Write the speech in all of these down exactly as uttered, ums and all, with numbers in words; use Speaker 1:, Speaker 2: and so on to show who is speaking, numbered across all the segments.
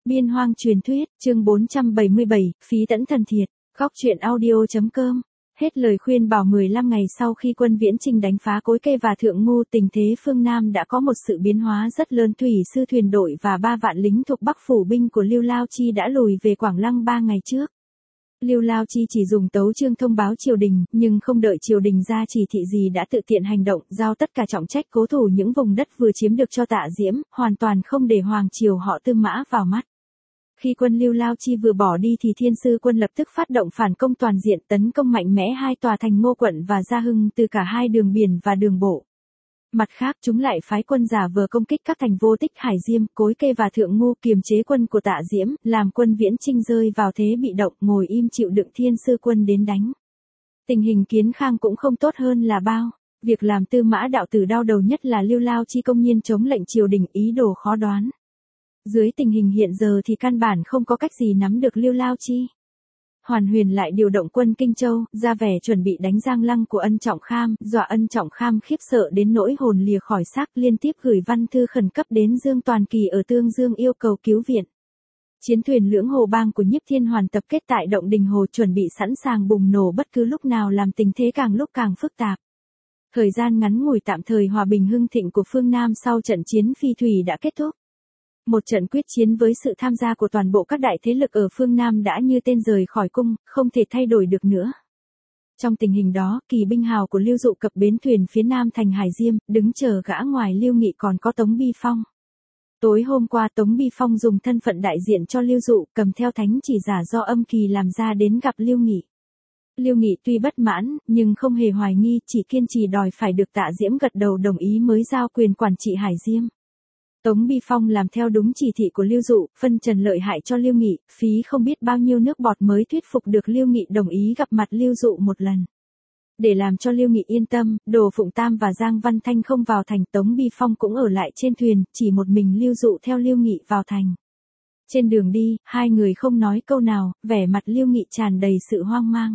Speaker 1: Biên hoang truyền thuyết, chương bốn trăm bảy mươi bảy, phí tẫn thần thiệt, góc truyện audio.com. Hết lời khuyên bảo mười lăm ngày sau khi quân Viễn Chinh đánh phá Cối Kê và Thượng Ngu, tình thế phương Nam đã có một sự biến hóa rất lớn. Thủy sư thuyền đội và ba vạn lính thuộc Bắc phủ binh của Lưu Lao Chi đã lùi về Quảng Lăng ba ngày trước. Lưu Lao Chi chỉ dùng tấu chương thông báo triều đình, nhưng không đợi triều đình ra chỉ thị gì đã tự tiện hành động, giao tất cả trọng trách cố thủ những vùng đất vừa chiếm được cho Tạ Diễm, hoàn toàn không để hoàng triều họ Tư Mã vào mắt. Khi quân Lưu Lao Chi vừa bỏ đi thì Thiên Sư quân lập tức phát động phản công toàn diện, tấn công mạnh mẽ hai tòa thành Ngô Quận và Gia Hưng từ cả hai đường biển và đường bộ. Mặt khác, chúng lại phái quân giả vờ công kích các thành Vô Tích, Hải Diêm, Cối Kê và Thượng Ngu, kiềm chế quân của Tạ Diễm, làm quân Viễn Chinh rơi vào thế bị động, ngồi im chịu đựng Thiên Sư quân đến đánh. Tình hình Kiến Khang cũng không tốt hơn là bao. Việc làm Tư Mã đạo tử đau đầu nhất là Lưu Lao Chi công nhiên chống lệnh triều đình, ý đồ khó đoán. Dưới tình hình hiện giờ thì căn bản không có cách gì nắm được Lưu Lao Chi. Hoàn Huyền lại điều động quân Kinh Châu, ra vẻ chuẩn bị đánh Giang Lăng của Ân Trọng Kham, dọa Ân Trọng Kham khiếp sợ đến nỗi hồn lìa khỏi xác, liên tiếp gửi văn thư khẩn cấp đến Dương Toàn Kỳ ở Tương Dương yêu cầu cứu viện. Chiến thuyền Lưỡng Hồ Bang của Nhiếp Thiên Hoàn tập kết tại Động Đình Hồ, chuẩn bị sẵn sàng bùng nổ bất cứ lúc nào, làm tình thế càng lúc càng phức tạp. Thời gian ngắn ngủi tạm thời hòa bình hưng thịnh của phương Nam sau trận chiến Phi Thủy đã kết thúc. Một trận quyết chiến với sự tham gia của toàn bộ các đại thế lực ở phương Nam đã như tên rời khỏi cung, không thể thay đổi được nữa. Trong tình hình đó, kỳ binh hào của Lưu Dụ cập bến thuyền phía nam thành Hải Diêm, đứng chờ gã ngoài Lưu Nghị còn có Tống Bi Phong. Tối hôm qua Tống Bi Phong dùng thân phận đại diện cho Lưu Dụ, cầm theo thánh chỉ giả do âm kỳ làm ra đến gặp Lưu Nghị. Lưu Nghị tuy bất mãn, nhưng không hề hoài nghi, chỉ kiên trì đòi phải được Tạ Diễm gật đầu đồng ý mới giao quyền quản trị Hải Diêm. Tống Bi Phong làm theo đúng chỉ thị của Lưu Dụ, phân trần lợi hại cho Lưu Nghị, phí không biết bao nhiêu nước bọt mới thuyết phục được Lưu Nghị đồng ý gặp mặt Lưu Dụ một lần. Để làm cho Lưu Nghị yên tâm, Đồ Phụng Tam và Giang Văn Thanh không vào thành, Tống Bi Phong cũng ở lại trên thuyền, chỉ một mình Lưu Dụ theo Lưu Nghị vào thành. Trên đường đi, hai người không nói câu nào, vẻ mặt Lưu Nghị tràn đầy sự hoang mang.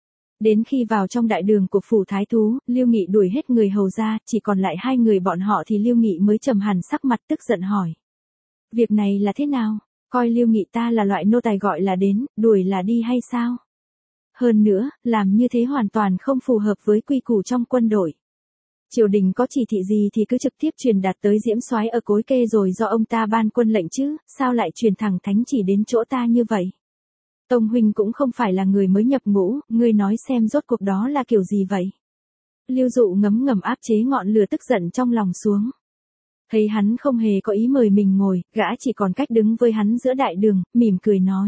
Speaker 1: Đến khi vào trong đại đường của phủ thái thú, Lưu Nghị đuổi hết người hầu ra, chỉ còn lại hai người bọn họ thì Lưu Nghị mới trầm hẳn sắc mặt, tức giận hỏi. Việc này là thế nào? Coi Lưu Nghị ta là loại nô tài gọi là đến, đuổi là đi hay sao? Hơn nữa, làm như thế hoàn toàn không phù hợp với quy củ trong quân đội. Triều đình có chỉ thị gì thì cứ trực tiếp truyền đạt tới Diễm Soái ở Cối Kê rồi do ông ta ban quân lệnh chứ, sao lại truyền thẳng thánh chỉ đến chỗ ta như vậy? Tông huynh cũng không phải là người mới nhập ngũ, ngươi nói xem rốt cuộc đó là kiểu gì vậy? Lưu Dụ ngấm ngầm áp chế ngọn lửa tức giận trong lòng xuống. Thấy hắn không hề có ý mời mình ngồi, gã chỉ còn cách đứng với hắn giữa đại đường, mỉm cười nói.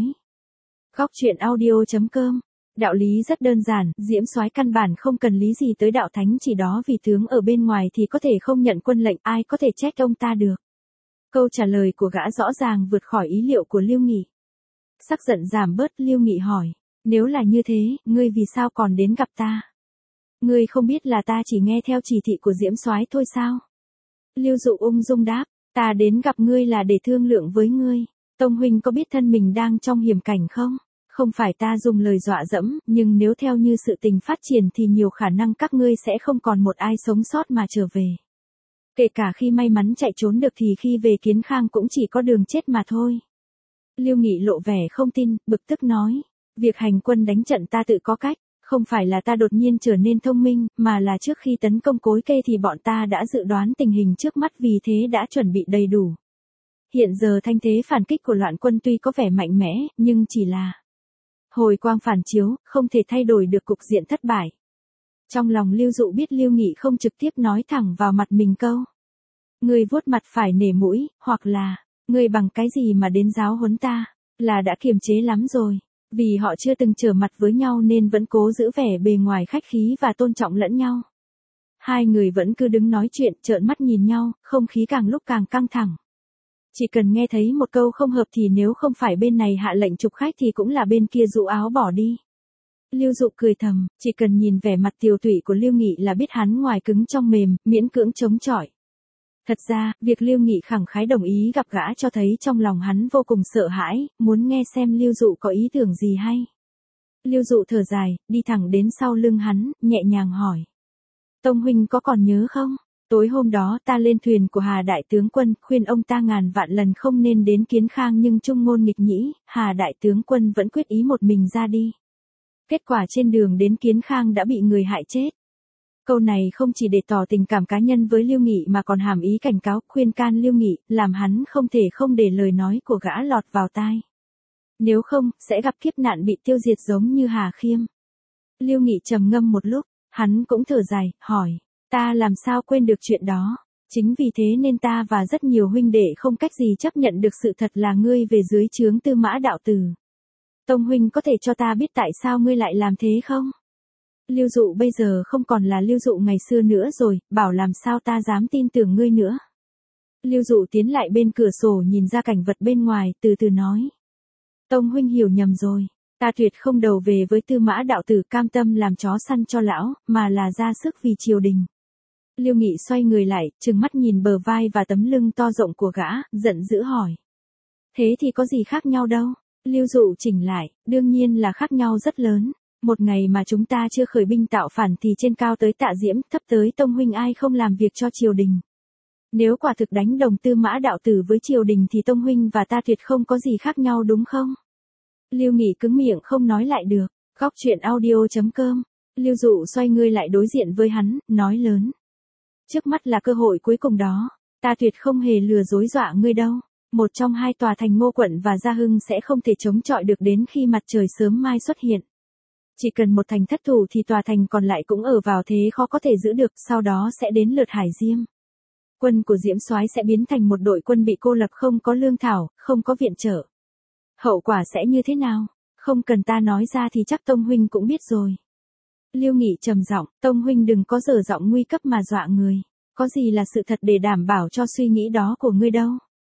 Speaker 1: Góc truyện audio.com. Đạo lý rất đơn giản, Diễm Soái căn bản không cần lý gì tới đạo thánh chỉ đó, vì tướng ở bên ngoài thì có thể không nhận quân lệnh, ai có thể trách ông ta được. Câu trả lời của gã rõ ràng vượt khỏi ý liệu của Lưu Nghị. Sắc giận giảm bớt, Lưu Nghị hỏi, nếu là như thế, ngươi vì sao còn đến gặp ta? Ngươi không biết là ta chỉ nghe theo chỉ thị của Diễm Soái thôi sao? Lưu Dụ ung dung đáp, ta đến gặp ngươi là để thương lượng với ngươi. Tông huynh có biết thân mình đang trong hiểm cảnh không? Không phải ta dùng lời dọa dẫm, nhưng nếu theo như sự tình phát triển thì nhiều khả năng các ngươi sẽ không còn một ai sống sót mà trở về. Kể cả khi may mắn chạy trốn được thì khi về Kiến Khang cũng chỉ có đường chết mà thôi. Lưu Nghị lộ vẻ không tin, bực tức nói, việc hành quân đánh trận ta tự có cách, không phải là ta đột nhiên trở nên thông minh, mà là trước khi tấn công Cối Kê thì bọn ta đã dự đoán tình hình trước mắt, vì thế đã chuẩn bị đầy đủ. Hiện giờ thanh thế phản kích của loạn quân tuy có vẻ mạnh mẽ, nhưng chỉ là hồi quang phản chiếu, không thể thay đổi được cục diện thất bại. Trong lòng Lưu Dụ biết Lưu Nghị không trực tiếp nói thẳng vào mặt mình câu. Người vuốt mặt phải nể mũi, hoặc là, ngươi bằng cái gì mà đến giáo huấn ta, là đã kiềm chế lắm rồi. Vì họ chưa từng trở mặt với nhau nên vẫn cố giữ vẻ bề ngoài khách khí và tôn trọng lẫn nhau. Hai người vẫn cứ đứng nói chuyện, trợn mắt nhìn nhau, không khí càng lúc càng căng thẳng. Chỉ cần nghe thấy một câu không hợp thì nếu không phải bên này hạ lệnh trục khách thì cũng là bên kia rũ áo bỏ đi. Lưu Dụ cười thầm, chỉ cần nhìn vẻ mặt tiều tụy của Lưu Nghị là biết hắn ngoài cứng trong mềm, miễn cưỡng chống chọi. Thật ra, việc Lưu Nghị khẳng khái đồng ý gặp gã cho thấy trong lòng hắn vô cùng sợ hãi, muốn nghe xem Lưu Dụ có ý tưởng gì hay. Lưu Dụ thở dài, đi thẳng đến sau lưng hắn, nhẹ nhàng hỏi. Tông huynh có còn nhớ không? Tối hôm đó ta lên thuyền của Hà Đại Tướng Quân, khuyên ông ta ngàn vạn lần không nên đến Kiến Khang nhưng trung ngôn nghịch nhĩ, Hà Đại Tướng Quân vẫn quyết ý một mình ra đi. Kết quả trên đường đến Kiến Khang đã bị người hại chết. Câu này không chỉ để tỏ tình cảm cá nhân với Lưu Nghị mà còn hàm ý cảnh cáo, khuyên can Lưu Nghị, làm hắn không thể không để lời nói của gã lọt vào tai. Nếu không, sẽ gặp kiếp nạn bị tiêu diệt giống như Hà Khiêm. Lưu Nghị trầm ngâm một lúc, hắn cũng thở dài, hỏi, ta làm sao quên được chuyện đó. Chính vì thế nên ta và rất nhiều huynh đệ không cách gì chấp nhận được sự thật là ngươi về dưới trướng Tư Mã đạo tử. Tông huynh có thể cho ta biết tại sao ngươi lại làm thế không? Lưu Dụ bây giờ không còn là Lưu Dụ ngày xưa nữa rồi, bảo làm sao ta dám tin tưởng ngươi nữa. Lưu Dụ tiến lại bên cửa sổ nhìn ra cảnh vật bên ngoài, từ từ nói. Tông huynh hiểu nhầm rồi, ta tuyệt không đầu về với Tư Mã đạo tử cam tâm làm chó săn cho lão, mà là ra sức vì triều đình. Lưu Nghị xoay người lại, trừng mắt nhìn bờ vai và tấm lưng to rộng của gã, giận dữ hỏi. Thế thì có gì khác nhau đâu? Lưu Dụ chỉnh lại, đương nhiên là khác nhau rất lớn. Một ngày mà chúng ta chưa khởi binh tạo phản thì trên cao tới Tạ Diễm, thấp tới Tông huynh ai không làm việc cho triều đình. Nếu quả thực đánh đồng Tư Mã đạo tử với triều đình thì Tông huynh và ta tuyệt không có gì khác nhau đúng không? Lưu Nghị cứng miệng không nói lại được. Góc truyện audio chấm com. Lưu Dụ xoay người lại đối diện với hắn, nói lớn. Trước mắt là cơ hội cuối cùng đó, ta tuyệt không hề lừa dối dọa ngươi đâu. Một trong hai tòa thành Ngô Quận và Gia Hưng sẽ không thể chống chọi được đến khi mặt trời sớm mai xuất hiện. Chỉ cần một thành thất thủ thì tòa thành còn lại cũng ở vào thế khó có thể giữ được, sau đó sẽ đến lượt Hải Diêm. Quân của Diễm Soái sẽ biến thành một đội quân bị cô lập, không có lương thảo, không có viện trợ. Hậu quả sẽ như thế nào? Không cần ta nói ra thì chắc Tông huynh cũng biết rồi. Lưu Nghị trầm giọng, Tông huynh đừng có dở giọng nguy cấp mà dọa người. Có gì là sự thật để đảm bảo cho suy nghĩ đó của ngươi đâu.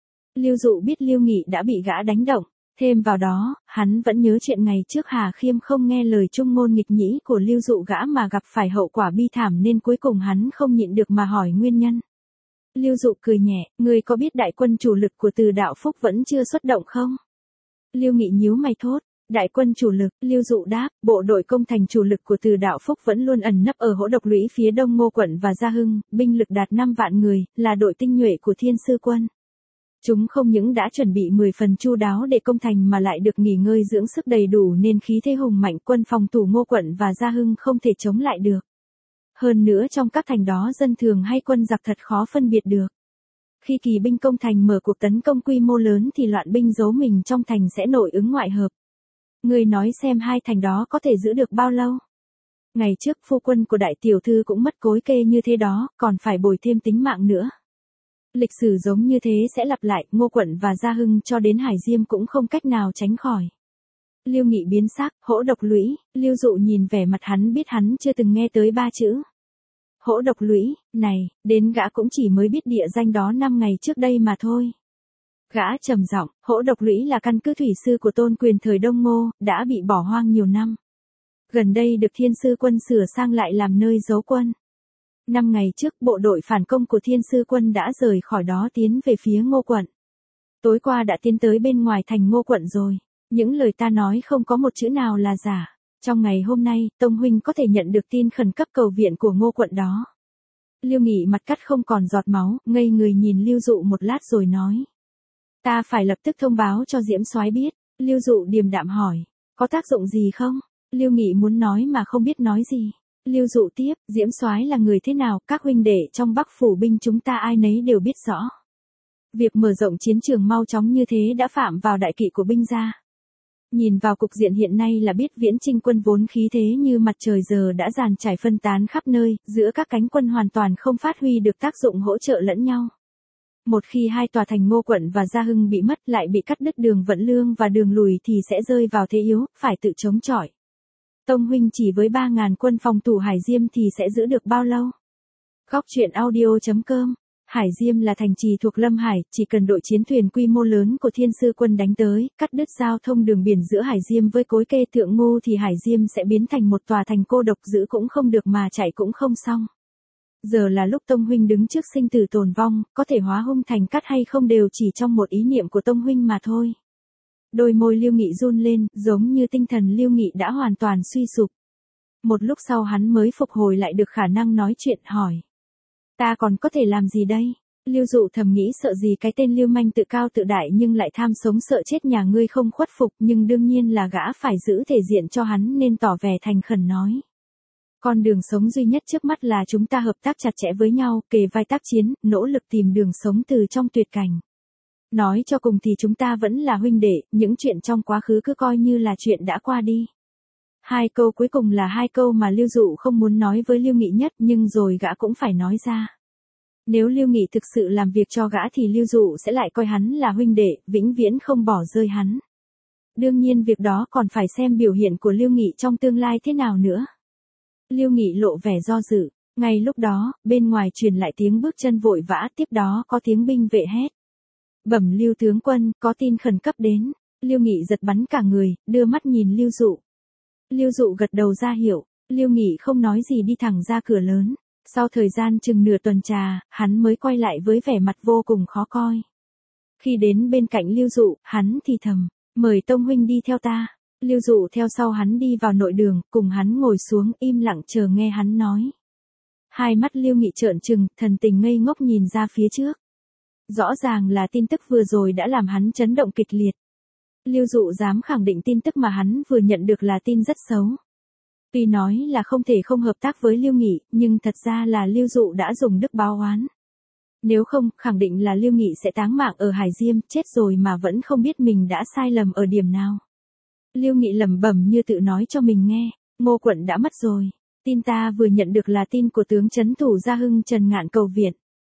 Speaker 1: Lưu Dụ biết Lưu Nghị đã bị gã đánh động. Thêm vào đó, hắn vẫn nhớ chuyện ngày trước Hà Khiêm không nghe lời trung ngôn nghịch nhĩ của Lưu Dụ gã mà gặp phải hậu quả bi thảm nên cuối cùng hắn không nhịn được mà hỏi nguyên nhân. Lưu Dụ cười nhẹ, ngươi có biết đại quân chủ lực của Từ Đạo Phúc vẫn chưa xuất động không? Lưu Nghị nhíu mày thốt, đại quân chủ lực, Lưu Dụ đáp, bộ đội công thành chủ lực của Từ Đạo Phúc vẫn luôn ẩn nấp ở hỗ độc lũy phía đông Ngô Quận và Gia Hưng, binh lực đạt năm vạn người, là đội tinh nhuệ của Thiên Sư quân. Chúng không những đã chuẩn bị mười phần chu đáo để công thành mà lại được nghỉ ngơi dưỡng sức đầy đủ nên khí thế hùng mạnh, quân phòng thủ Ngô Quận và Gia Hưng không thể chống lại được. Hơn nữa trong các thành đó dân thường hay quân giặc thật khó phân biệt được. Khi kỳ binh công thành mở cuộc tấn công quy mô lớn thì loạn binh giấu mình trong thành sẽ nổi ứng ngoại hợp. Người nói xem hai thành đó có thể giữ được bao lâu? Ngày trước phu quân của đại tiểu thư cũng mất cối kê như thế đó, còn phải bồi thêm tính mạng nữa. Lịch sử giống như thế sẽ lặp lại, Ngô Quận và Gia Hưng cho đến Hải Diêm cũng không cách nào tránh khỏi. Lưu Nghị biến sắc, hỗ độc lũy, Lưu Dụ nhìn vẻ mặt hắn biết hắn chưa từng nghe tới ba chữ. Hỗ độc lũy, này, đến gã cũng chỉ mới biết địa danh đó năm ngày trước đây mà thôi. Gã trầm giọng, hỗ độc lũy là căn cứ thủy sư của Tôn Quyền thời Đông Ngô, đã bị bỏ hoang nhiều năm. Gần đây được Thiên Sư quân sửa sang lại làm nơi giấu quân. Năm ngày trước bộ đội phản công của Thiên Sư quân đã rời khỏi đó tiến về phía Ngô Quận. Tối qua đã tiến tới bên ngoài thành Ngô Quận rồi. Những lời ta nói không có một chữ nào là giả. Trong ngày hôm nay, Tông huynh có thể nhận được tin khẩn cấp cầu viện của Ngô Quận đó. Lưu Nghị mặt cắt không còn giọt máu, ngây người nhìn Lưu Dụ một lát rồi nói. Ta phải lập tức thông báo cho Diễm Soái biết. Lưu Dụ điềm đạm hỏi, có tác dụng gì không? Lưu Nghị muốn nói mà không biết nói gì. Lưu Dụ tiếp, Diễm Soái là người thế nào, các huynh đệ trong Bắc phủ binh chúng ta ai nấy đều biết rõ. Việc mở rộng chiến trường mau chóng như thế đã phạm vào đại kỵ của binh gia. Nhìn vào cục diện hiện nay là biết Viễn Chinh quân vốn khí thế như mặt trời giờ đã dàn trải phân tán khắp nơi, giữa các cánh quân hoàn toàn không phát huy được tác dụng hỗ trợ lẫn nhau. Một khi hai tòa thành Ngô Quận và Gia Hưng bị mất lại bị cắt đứt đường vận lương và đường lùi thì sẽ rơi vào thế yếu, phải tự chống chọi. Tông huynh chỉ với ba ngàn quân phòng thủ Hải Diêm thì sẽ giữ được bao lâu? Góc truyện audio chấm com. Hải Diêm là thành trì thuộc Lâm Hải, chỉ cần đội chiến thuyền quy mô lớn của Thiên Sư quân đánh tới, cắt đứt giao thông đường biển giữa Hải Diêm với cối kê Thượng Ngô thì Hải Diêm sẽ biến thành một tòa thành cô độc, giữ cũng không được mà chạy cũng không xong. Giờ là lúc Tông huynh đứng trước sinh tử tồn vong, có thể hóa hung thành cát hay không đều chỉ trong một ý niệm của Tông huynh mà thôi. Đôi môi Lưu Nghị run lên, giống như tinh thần Lưu Nghị đã hoàn toàn suy sụp. Một lúc sau hắn mới phục hồi lại được khả năng nói chuyện, hỏi. Ta còn có thể làm gì đây? Lưu Dụ thầm nghĩ sợ gì cái tên lưu manh tự cao tự đại nhưng lại tham sống sợ chết nhà ngươi không khuất phục, nhưng đương nhiên là gã phải giữ thể diện cho hắn nên tỏ vẻ thành khẩn nói. Con đường sống duy nhất trước mắt là chúng ta hợp tác chặt chẽ với nhau, kề vai tác chiến, nỗ lực tìm đường sống từ trong tuyệt cảnh. Nói cho cùng thì chúng ta vẫn là huynh đệ, những chuyện trong quá khứ cứ coi như là chuyện đã qua đi. Hai câu cuối cùng là hai câu mà Lưu Dụ không muốn nói với Lưu Nghị nhất nhưng rồi gã cũng phải nói ra. Nếu Lưu Nghị thực sự làm việc cho gã thì Lưu Dụ sẽ lại coi hắn là huynh đệ, vĩnh viễn không bỏ rơi hắn. Đương nhiên việc đó còn phải xem biểu hiện của Lưu Nghị trong tương lai thế nào nữa. Lưu Nghị lộ vẻ do dự, ngay lúc đó, bên ngoài truyền lại tiếng bước chân vội vã, tiếp đó có tiếng binh vệ hét. Bẩm Lưu tướng quân, có tin khẩn cấp đến. Lưu Nghị giật bắn cả người, đưa mắt nhìn Lưu Dụ. Lưu Dụ gật đầu ra hiệu, Lưu Nghị không nói gì đi thẳng ra cửa lớn. Sau thời gian chừng nửa tuần trà, hắn mới quay lại với vẻ mặt vô cùng khó coi. Khi đến bên cạnh Lưu Dụ, hắn thì thầm, mời Tông huynh đi theo ta. Lưu Dụ theo sau hắn đi vào nội đường, cùng hắn ngồi xuống im lặng chờ nghe hắn nói. Hai mắt Lưu Nghị trợn trừng, thần tình ngây ngốc nhìn ra phía trước. Rõ ràng là tin tức vừa rồi đã làm hắn chấn động kịch liệt. Lưu Dụ dám khẳng định tin tức mà hắn vừa nhận được là tin rất xấu. Tuy nói là không thể không hợp tác với Lưu Nghị, nhưng thật ra là Lưu Dụ đã dùng đức báo oán. Nếu không, khẳng định là Lưu Nghị sẽ táng mạng ở Hải Diêm, chết rồi mà vẫn không biết mình đã sai lầm ở điểm nào. Lưu Nghị lẩm bẩm như tự nói cho mình nghe, Ngô quận đã mất rồi. Tin ta vừa nhận được là tin của tướng trấn thủ Gia Hưng Trần Ngạn cầu viện.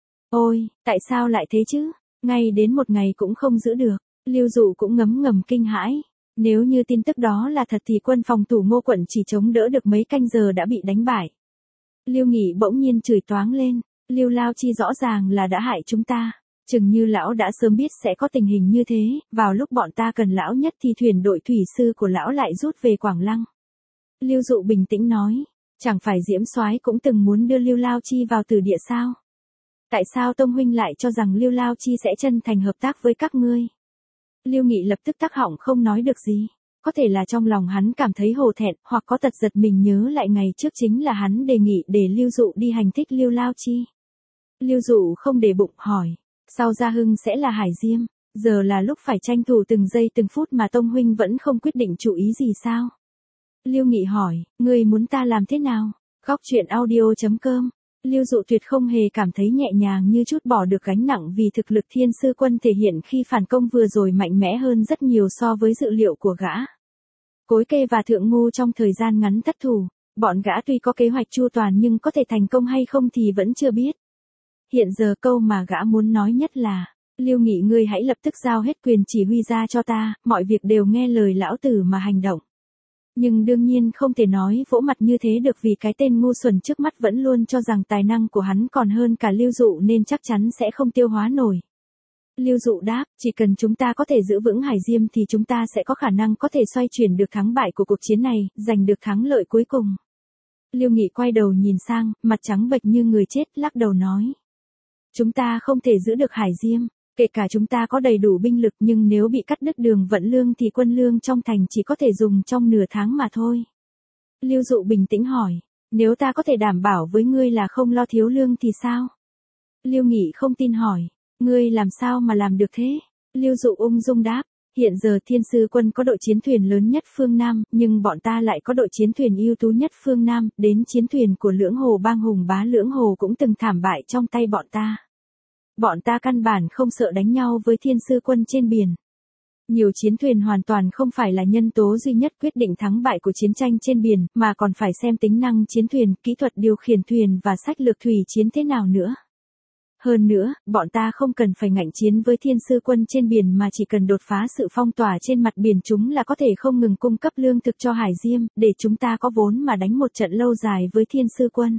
Speaker 1: Ôi, tại sao lại thế chứ? Ngay đến một ngày cũng không giữ được. Lưu Dụ cũng ngấm ngầm kinh hãi. Nếu như tin tức đó là thật thì quân phòng thủ Ngô quận chỉ chống đỡ được mấy canh giờ đã bị đánh bại. Lưu Nghị bỗng nhiên chửi toáng lên. Lưu Lao Chi rõ ràng là đã hại chúng ta. Chừng như lão đã sớm biết sẽ có tình hình như thế, vào lúc bọn ta cần lão nhất thì thuyền đội thủy sư của lão lại rút về Quảng Lăng. Lưu Dụ bình tĩnh nói, chẳng phải Diễm Soái cũng từng muốn đưa Lưu Lao Chi vào Tử Địa sao? Tại sao Tông huynh lại cho rằng Lưu Lao Chi sẽ chân thành hợp tác với các ngươi? Lưu Nghị lập tức tắc họng không nói được gì. Có thể là trong lòng hắn cảm thấy hổ thẹn, hoặc có tật giật mình nhớ lại ngày trước chính là hắn đề nghị để Lưu Dụ đi hành thích Lưu Lao Chi. Lưu Dụ không để bụng hỏi, sau Gia Hưng sẽ là Hải Diêm, giờ là lúc phải tranh thủ từng giây từng phút mà Tông huynh vẫn không quyết định chủ ý gì sao? Lưu Nghị hỏi, ngươi muốn ta làm thế nào? Góc truyện audio chấm com. Lưu Dụ tuyệt không hề cảm thấy nhẹ nhàng như chút bỏ được gánh nặng vì thực lực Thiên Sư Quân thể hiện khi phản công vừa rồi mạnh mẽ hơn rất nhiều so với dự liệu của gã. Cối Kê và Thượng Ngu trong thời gian ngắn thất thủ, bọn gã tuy có kế hoạch chu toàn nhưng có thể thành công hay không thì vẫn chưa biết. Hiện giờ câu mà gã muốn nói nhất là, Lưu Nghị ngươi hãy lập tức giao hết quyền chỉ huy ra cho ta, mọi việc đều nghe lời lão tử mà hành động. Nhưng đương nhiên không thể nói vỗ mặt như thế được vì cái tên ngu xuẩn trước mắt vẫn luôn cho rằng tài năng của hắn còn hơn cả Lưu Dụ nên chắc chắn sẽ không tiêu hóa nổi. Lưu Dụ đáp, chỉ cần chúng ta có thể giữ vững Hải Diêm thì chúng ta sẽ có khả năng có thể xoay chuyển được thắng bại của cuộc chiến này, giành được thắng lợi cuối cùng. Lưu Nghị quay đầu nhìn sang, mặt trắng bệch như người chết, lắc đầu nói. Chúng ta không thể giữ được Hải Diêm, kể cả chúng ta có đầy đủ binh lực nhưng nếu bị cắt đứt đường vận lương thì quân lương trong thành chỉ có thể dùng trong nửa tháng mà thôi. Lưu Dụ bình tĩnh hỏi, nếu ta có thể đảm bảo với ngươi là không lo thiếu lương thì sao? Lưu Nghị không tin hỏi, ngươi làm sao mà làm được thế? Lưu Dụ ung dung đáp, hiện giờ Thiên Sư Quân có đội chiến thuyền lớn nhất phương Nam, nhưng bọn ta lại có đội chiến thuyền ưu tú nhất phương Nam, đến chiến thuyền của Lưỡng Hồ Bang Hùng Bá Lưỡng Hồ cũng từng thảm bại trong tay bọn ta. Bọn ta căn bản không sợ đánh nhau với Thiên Sư Quân trên biển. Nhiều chiến thuyền hoàn toàn không phải là nhân tố duy nhất quyết định thắng bại của chiến tranh trên biển, mà còn phải xem tính năng chiến thuyền, kỹ thuật điều khiển thuyền và sách lược thủy chiến thế nào nữa. Hơn nữa, bọn ta không cần phải ngạnh chiến với Thiên Sư Quân trên biển mà chỉ cần đột phá sự phong tỏa trên mặt biển chúng là có thể không ngừng cung cấp lương thực cho Hải Diêm, để chúng ta có vốn mà đánh một trận lâu dài với Thiên Sư Quân.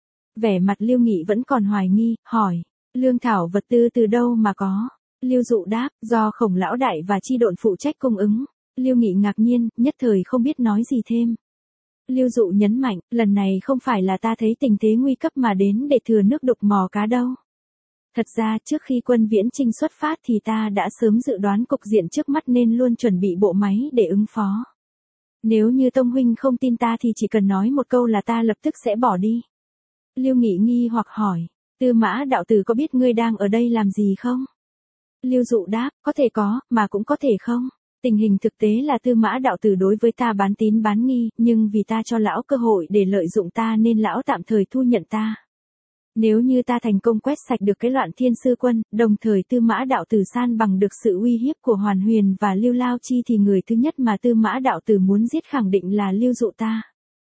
Speaker 1: Vẻ mặt Lưu Nghị vẫn còn hoài nghi, hỏi, lương thảo vật tư từ đâu mà có? Lưu Dụ đáp, do Khổng lão đại và chi độn phụ trách cung ứng. Lưu Nghị ngạc nhiên, nhất thời không biết nói gì thêm. Lưu Dụ nhấn mạnh, lần này không phải là ta thấy tình thế nguy cấp mà đến để thừa nước đục mò cá đâu. Thật ra trước khi quân Viễn Chinh xuất phát thì ta đã sớm dự đoán cục diện trước mắt nên luôn chuẩn bị bộ máy để ứng phó. Nếu như Tông huynh không tin ta thì chỉ cần nói một câu là ta lập tức sẽ bỏ đi. Lưu Nghị nghi hoặc hỏi, Tư Mã đạo tử có biết ngươi đang ở đây làm gì không? Lưu Dụ đáp, có thể có, mà cũng có thể không. Tình hình thực tế là Tư Mã đạo tử đối với ta bán tín bán nghi, nhưng vì ta cho lão cơ hội để lợi dụng ta nên lão tạm thời thu nhận ta. Nếu như ta thành công quét sạch được cái loạn thiên sư quân, đồng thời Tư Mã đạo tử san bằng được sự uy hiếp của Hoàn Huyền và Lưu Lao Chi thì người thứ nhất mà Tư Mã đạo tử muốn giết khẳng định là Lưu Dụ ta.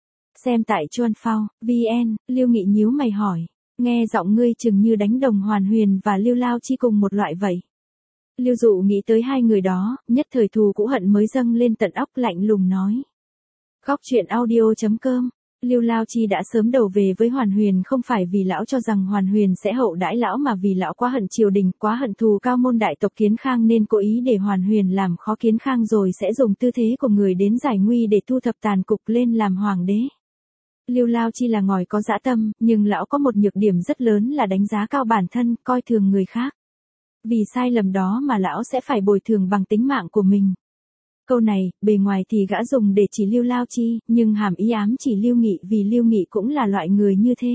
Speaker 1: Xem tại Chuan Phao, vn, Lưu Nghị nhíu mày hỏi. Nghe giọng ngươi chừng như đánh đồng Hoàn Huyền và Lưu Lao Chi cùng một loại vậy. Lưu Dụ nghĩ tới hai người đó, nhất thời thù cũ hận mới dâng lên tận óc, lạnh lùng nói. Góc truyện audio.com. Lưu Lao Chi đã sớm đầu về với Hoàn Huyền không phải vì lão cho rằng Hoàn Huyền sẽ hậu đãi lão mà vì lão quá hận triều đình, quá hận thù cao môn đại tộc Kiến Khang nên cố ý để Hoàn Huyền làm khó Kiến Khang rồi sẽ dùng tư thế của người đến giải nguy để thu thập tàn cục lên làm hoàng đế. Lưu Lao Chi là ngòi có dã tâm, nhưng lão có một nhược điểm rất lớn là đánh giá cao bản thân, coi thường người khác. Vì sai lầm đó mà lão sẽ phải bồi thường bằng tính mạng của mình. Câu này, bề ngoài thì gã dùng để chỉ Lưu Lao Chi, nhưng hàm ý ám chỉ Lưu Nghị vì Lưu Nghị cũng là loại người như thế.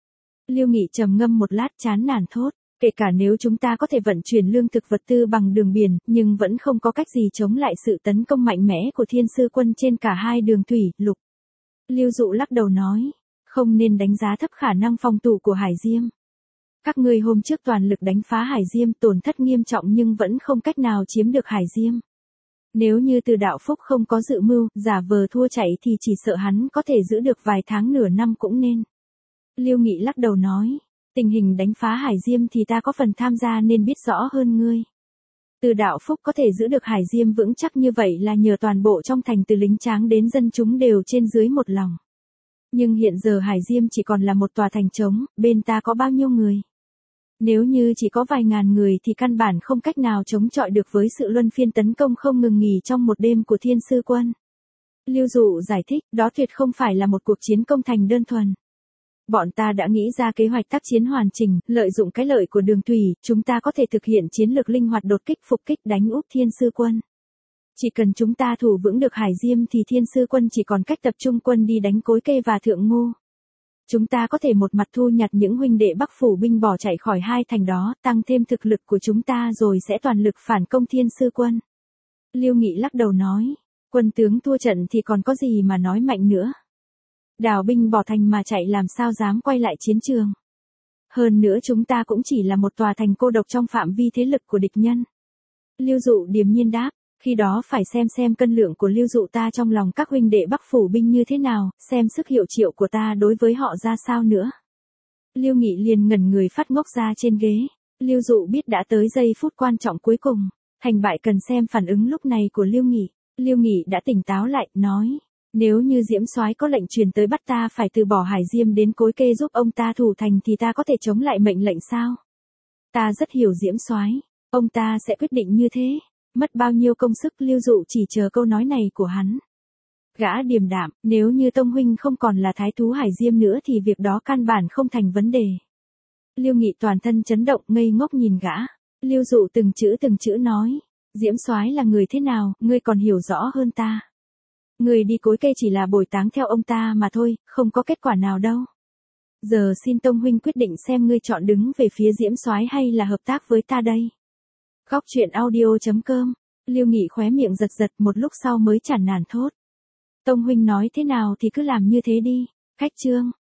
Speaker 1: Lưu Nghị trầm ngâm một lát chán nản thốt, kể cả nếu chúng ta có thể vận chuyển lương thực vật tư bằng đường biển, nhưng vẫn không có cách gì chống lại sự tấn công mạnh mẽ của Thiên Sư quân trên cả hai đường thủy, lục. Lưu Dụ lắc đầu nói, không nên đánh giá thấp khả năng phòng thủ của Hải Diêm. Các ngươi hôm trước toàn lực đánh phá Hải Diêm tổn thất nghiêm trọng nhưng vẫn không cách nào chiếm được Hải Diêm. Nếu như Từ Đạo Phúc không có dự mưu, giả vờ thua chạy thì chỉ sợ hắn có thể giữ được vài tháng nửa năm cũng nên. Lưu Nghị lắc đầu nói, tình hình đánh phá Hải Diêm thì ta có phần tham gia nên biết rõ hơn ngươi. Từ Đạo Phúc có thể giữ được Hải Diêm vững chắc như vậy là nhờ toàn bộ trong thành từ lính tráng đến dân chúng đều trên dưới một lòng. Nhưng hiện giờ Hải Diêm chỉ còn là một tòa thành trống, bên ta có bao nhiêu người? Nếu như chỉ có vài ngàn người thì căn bản không cách nào chống chọi được với sự luân phiên tấn công không ngừng nghỉ trong một đêm của Thiên Sư quân. Lưu Dụ giải thích, đó tuyệt không phải là một cuộc chiến công thành đơn thuần. Bọn ta đã nghĩ ra kế hoạch tác chiến hoàn chỉnh, lợi dụng cái lợi của đường thủy, chúng ta có thể thực hiện chiến lược linh hoạt đột kích phục kích đánh úp Thiên Sư quân. Chỉ cần chúng ta thủ vững được Hải Diêm thì Thiên Sư quân chỉ còn cách tập trung quân đi đánh Cối Kê và Thượng Ngô. Chúng ta có thể một mặt thu nhặt những huynh đệ Bắc phủ binh bỏ chạy khỏi hai thành đó, tăng thêm thực lực của chúng ta rồi sẽ toàn lực phản công Thiên Sư quân. Lưu Nghị lắc đầu nói, quân tướng thua trận thì còn có gì mà nói mạnh nữa. Đào binh bỏ thành mà chạy làm sao dám quay lại chiến trường. Hơn nữa chúng ta cũng chỉ là một tòa thành cô độc trong phạm vi thế lực của địch nhân. Lưu Dụ điềm nhiên đáp, khi đó phải xem xem cân lượng của Lưu Dụ ta trong lòng các huynh đệ Bắc phủ binh như thế nào, xem sức hiệu triệu của ta đối với họ ra sao nữa. Lưu Nghị liền ngẩn người phát ngốc ra trên ghế. Lưu Dụ biết đã tới giây phút quan trọng cuối cùng, thành bại cần xem phản ứng lúc này của Lưu Nghị. Lưu Nghị đã tỉnh táo lại, nói, nếu như Diễm Soái có lệnh truyền tới bắt ta phải từ bỏ Hải Diêm đến Cối Kê giúp ông ta thủ thành thì ta có thể chống lại mệnh lệnh sao? Ta rất hiểu Diễm Soái, ông ta sẽ quyết định như thế. Mất bao nhiêu công sức Lưu Dụ chỉ chờ câu nói này của hắn. Gã điềm đạm, nếu như Tông huynh không còn là thái thú Hải Diêm nữa thì việc đó căn bản không thành vấn đề. Lưu Nghị toàn thân chấn động ngây ngốc nhìn gã. Lưu Dụ từng chữ từng chữ nói, Diễm Soái là người thế nào, ngươi còn hiểu rõ hơn ta. Ngươi đi Cối Kê chỉ là bồi táng theo ông ta mà thôi, không có kết quả nào đâu. Giờ xin Tông huynh quyết định xem ngươi chọn đứng về phía Diễm Soái hay là hợp tác với ta đây. Góc truyện audio.com. Lưu Nghị khóe miệng giật giật một lúc sau mới chản nản thốt. Tông huynh nói thế nào thì cứ làm như thế đi. Khách chương.